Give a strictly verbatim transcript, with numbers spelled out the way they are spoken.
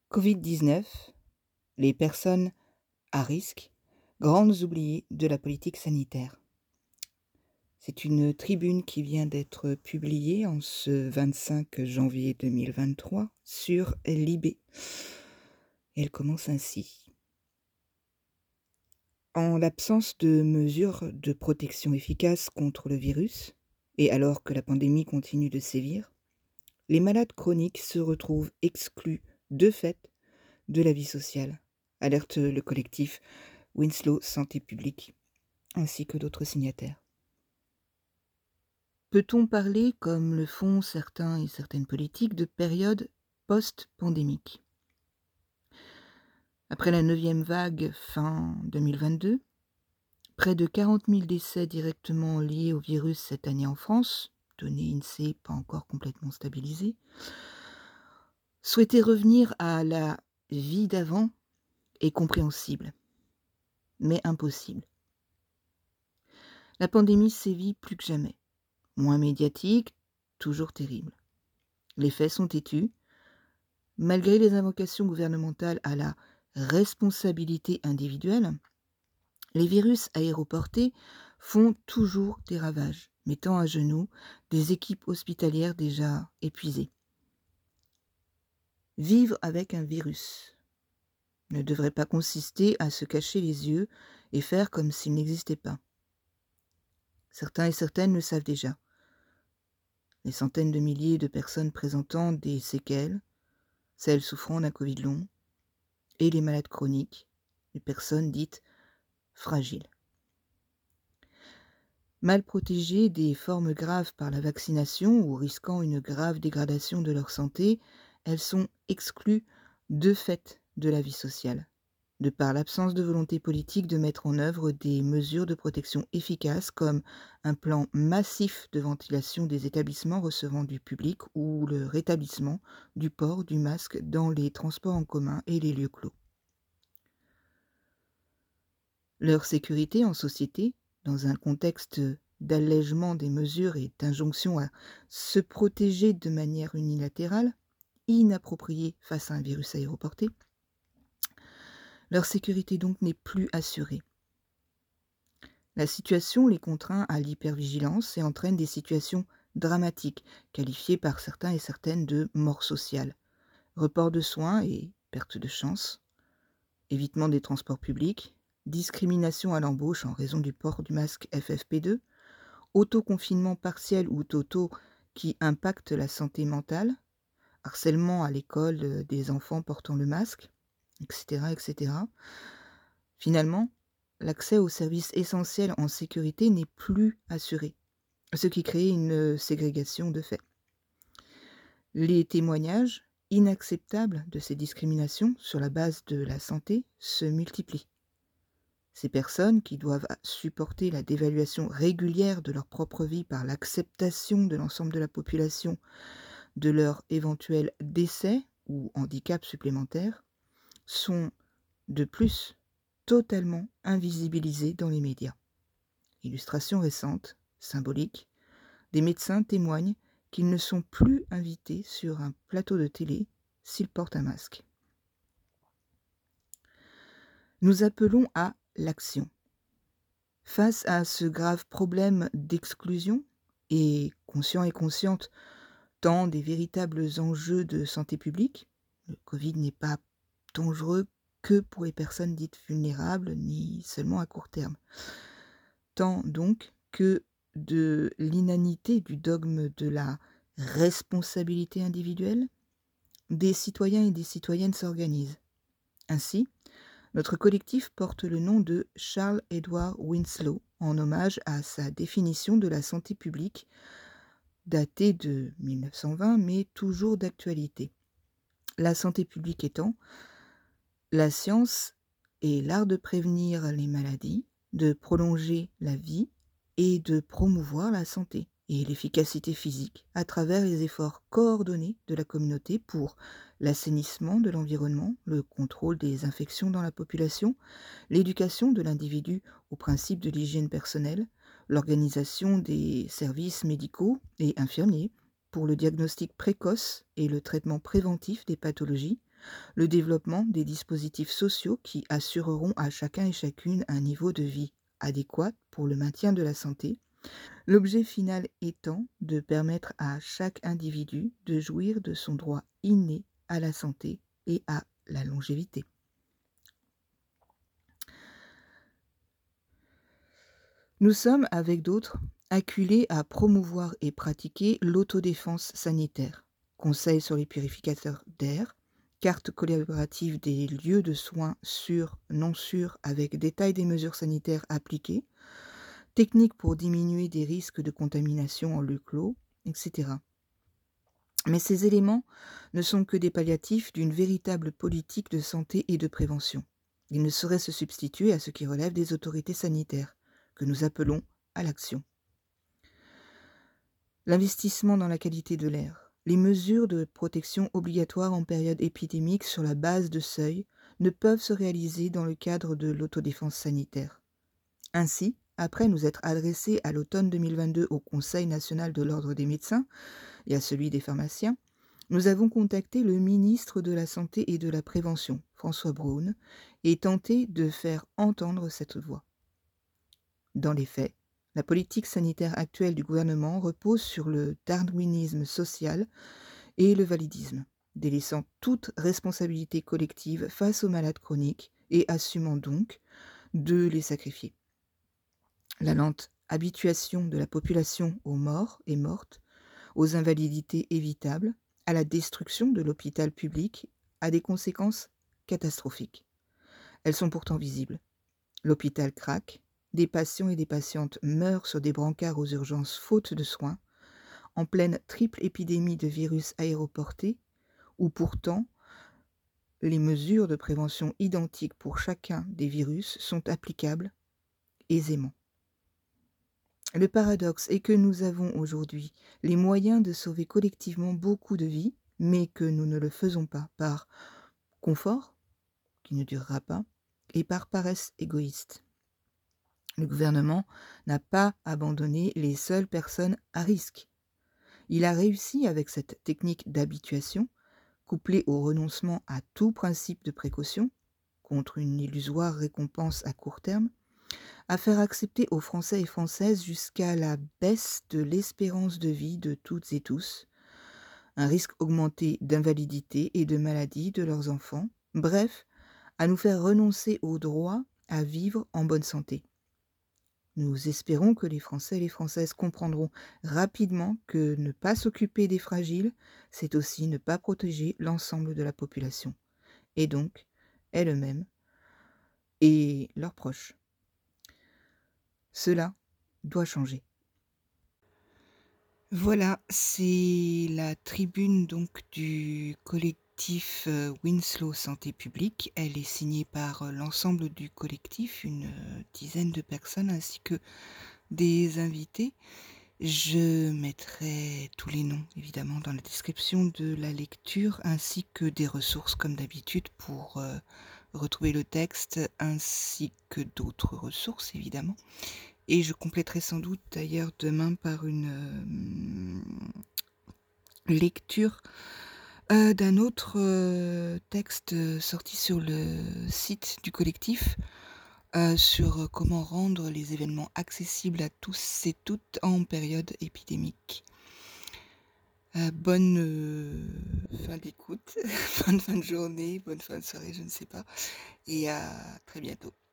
covid dix-neuf, les personnes à risque, grandes oubliées de la politique sanitaire. C'est une tribune qui vient d'être publiée en ce vingt-cinq janvier deux mille vingt-trois sur Libé. Elle commence ainsi. En l'absence de mesures de protection efficaces contre le virus, et alors que la pandémie continue de sévir, les malades chroniques se retrouvent exclus de fait de la vie sociale, alerte le collectif Winslow Santé publique, ainsi que d'autres signataires. Peut-on parler, comme le font certains et certaines politiques, de période post-pandémique ? Après la neuvième vague fin deux mille vingt-deux, près de quarante mille décès directement liés au virus cette année en France, données INSEE pas encore complètement stabilisées. Souhaiter revenir à la vie d'avant est compréhensible, mais impossible. La pandémie sévit plus que jamais, moins médiatique, toujours terrible. Les faits sont têtus. Malgré les invocations gouvernementales à la responsabilité individuelle, les virus aéroportés font toujours des ravages, mettant à genoux des équipes hospitalières déjà épuisées. Vivre avec un virus ne devrait pas consister à se cacher les yeux et faire comme s'il n'existait pas. Certains et certaines le savent déjà. Les centaines de milliers de personnes présentant des séquelles, celles souffrant d'un Covid long, et les malades chroniques, les personnes dites fragiles. Mal protégées des formes graves par la vaccination ou risquant une grave dégradation de leur santé, elles sont exclues de fait de la vie sociale, de par l'absence de volonté politique de mettre en œuvre des mesures de protection efficaces comme un plan massif de ventilation des établissements recevant du public ou le rétablissement du port du masque dans les transports en commun et les lieux clos. Leur sécurité en société, dans un contexte d'allègement des mesures et d'injonction à se protéger de manière unilatérale, inappropriée face à un virus aéroporté, leur sécurité donc n'est plus assurée. La situation les contraint à l'hypervigilance et entraîne des situations dramatiques, qualifiées par certains et certaines de mort sociale, report de soins et perte de chance, évitement des transports publics, discrimination à l'embauche en raison du port du masque F F P deux, autoconfinement partiel ou totaux qui impacte la santé mentale, harcèlement à l'école des enfants portant le masque, et cetera, et cetera. Finalement, l'accès aux services essentiels en sécurité n'est plus assuré, ce qui crée une ségrégation de fait. Les témoignages inacceptables de ces discriminations sur la base de la santé se multiplient. Ces personnes qui doivent supporter la dévaluation régulière de leur propre vie par l'acceptation de l'ensemble de la population de leur éventuel décès ou handicap supplémentaire sont de plus totalement invisibilisées dans les médias. Illustration récente, symbolique, des médecins témoignent qu'ils ne sont plus invités sur un plateau de télé s'ils portent un masque. Nous appelons à l'action. Face à ce grave problème d'exclusion, et conscient et consciente tant des véritables enjeux de santé publique, le Covid n'est pas dangereux que pour les personnes dites vulnérables, ni seulement à court terme, tant donc que de l'inanité du dogme de la responsabilité individuelle, des citoyens et des citoyennes s'organisent. Ainsi, notre collectif porte le nom de Charles Edward Winslow, en hommage à sa définition de la santé publique, datée de mille neuf cent vingt, mais toujours d'actualité. La santé publique étant la science et l'art de prévenir les maladies, de prolonger la vie et de promouvoir la santé et l'efficacité physique à travers les efforts coordonnés de la communauté pour l'assainissement de l'environnement, le contrôle des infections dans la population, l'éducation de l'individu au principe de l'hygiène personnelle, l'organisation des services médicaux et infirmiers pour le diagnostic précoce et le traitement préventif des pathologies, le développement des dispositifs sociaux qui assureront à chacun et chacune un niveau de vie adéquat pour le maintien de la santé, l'objet final étant de permettre à chaque individu de jouir de son droit inné à la santé et à la longévité. Nous sommes, avec d'autres, acculés à promouvoir et pratiquer l'autodéfense sanitaire, conseils sur les purificateurs d'air, carte collaborative des lieux de soins sûrs, non sûrs, avec détail des mesures sanitaires appliquées, techniques pour diminuer des risques de contamination en lieu clos, et cetera. Mais ces éléments ne sont que des palliatifs d'une véritable politique de santé et de prévention. Ils ne sauraient se substituer à ce qui relève des autorités sanitaires, que nous appelons à l'action. L'investissement dans la qualité de l'air, les mesures de protection obligatoires en période épidémique sur la base de seuils ne peuvent se réaliser dans le cadre de l'autodéfense sanitaire. Ainsi, après nous être adressés à l'automne deux mille vingt-deux au Conseil national de l'Ordre des médecins et à celui des pharmaciens, nous avons contacté le ministre de la Santé et de la Prévention, François Braun, et tenté de faire entendre cette voix. Dans les faits, la politique sanitaire actuelle du gouvernement repose sur le darwinisme social et le validisme, délaissant toute responsabilité collective face aux malades chroniques et assumant donc de les sacrifier. La lente habituation de la population aux morts et mortes, aux invalidités évitables, à la destruction de l'hôpital public a des conséquences catastrophiques. Elles sont pourtant visibles. L'hôpital craque, des patients et des patientes meurent sur des brancards aux urgences faute de soins, en pleine triple épidémie de virus aéroportés, où pourtant les mesures de prévention identiques pour chacun des virus sont applicables aisément. Le paradoxe est que nous avons aujourd'hui les moyens de sauver collectivement beaucoup de vies, mais que nous ne le faisons pas par confort, qui ne durera pas, et par paresse égoïste. Le gouvernement n'a pas abandonné les seules personnes à risque. Il a réussi avec cette technique d'habituation, couplée au renoncement à tout principe de précaution, contre une illusoire récompense à court terme, à faire accepter aux Français et Françaises jusqu'à la baisse de l'espérance de vie de toutes et tous, un risque augmenté d'invalidité et de maladie de leurs enfants, bref, à nous faire renoncer au droit à vivre en bonne santé. Nous espérons que les Français et les Françaises comprendront rapidement que ne pas s'occuper des fragiles, c'est aussi ne pas protéger l'ensemble de la population, et donc elles-mêmes et leurs proches. Cela doit changer. Voilà, c'est la tribune donc du collectif euh, Winslow Santé Publique. Elle est signée par euh, l'ensemble du collectif, une euh, dizaine de personnes ainsi que des invités. Je mettrai tous les noms évidemment dans la description de la lecture ainsi que des ressources comme d'habitude pour euh, retrouver le texte ainsi que d'autres ressources évidemment. Et je compléterai sans doute d'ailleurs demain par une euh, lecture euh, d'un autre euh, texte sorti sur le site du collectif euh, sur comment rendre les événements accessibles à tous et toutes en période épidémique. Euh, bonne euh, fin d'écoute, bonne fin de journée, bonne fin de soirée, je ne sais pas, et à très bientôt.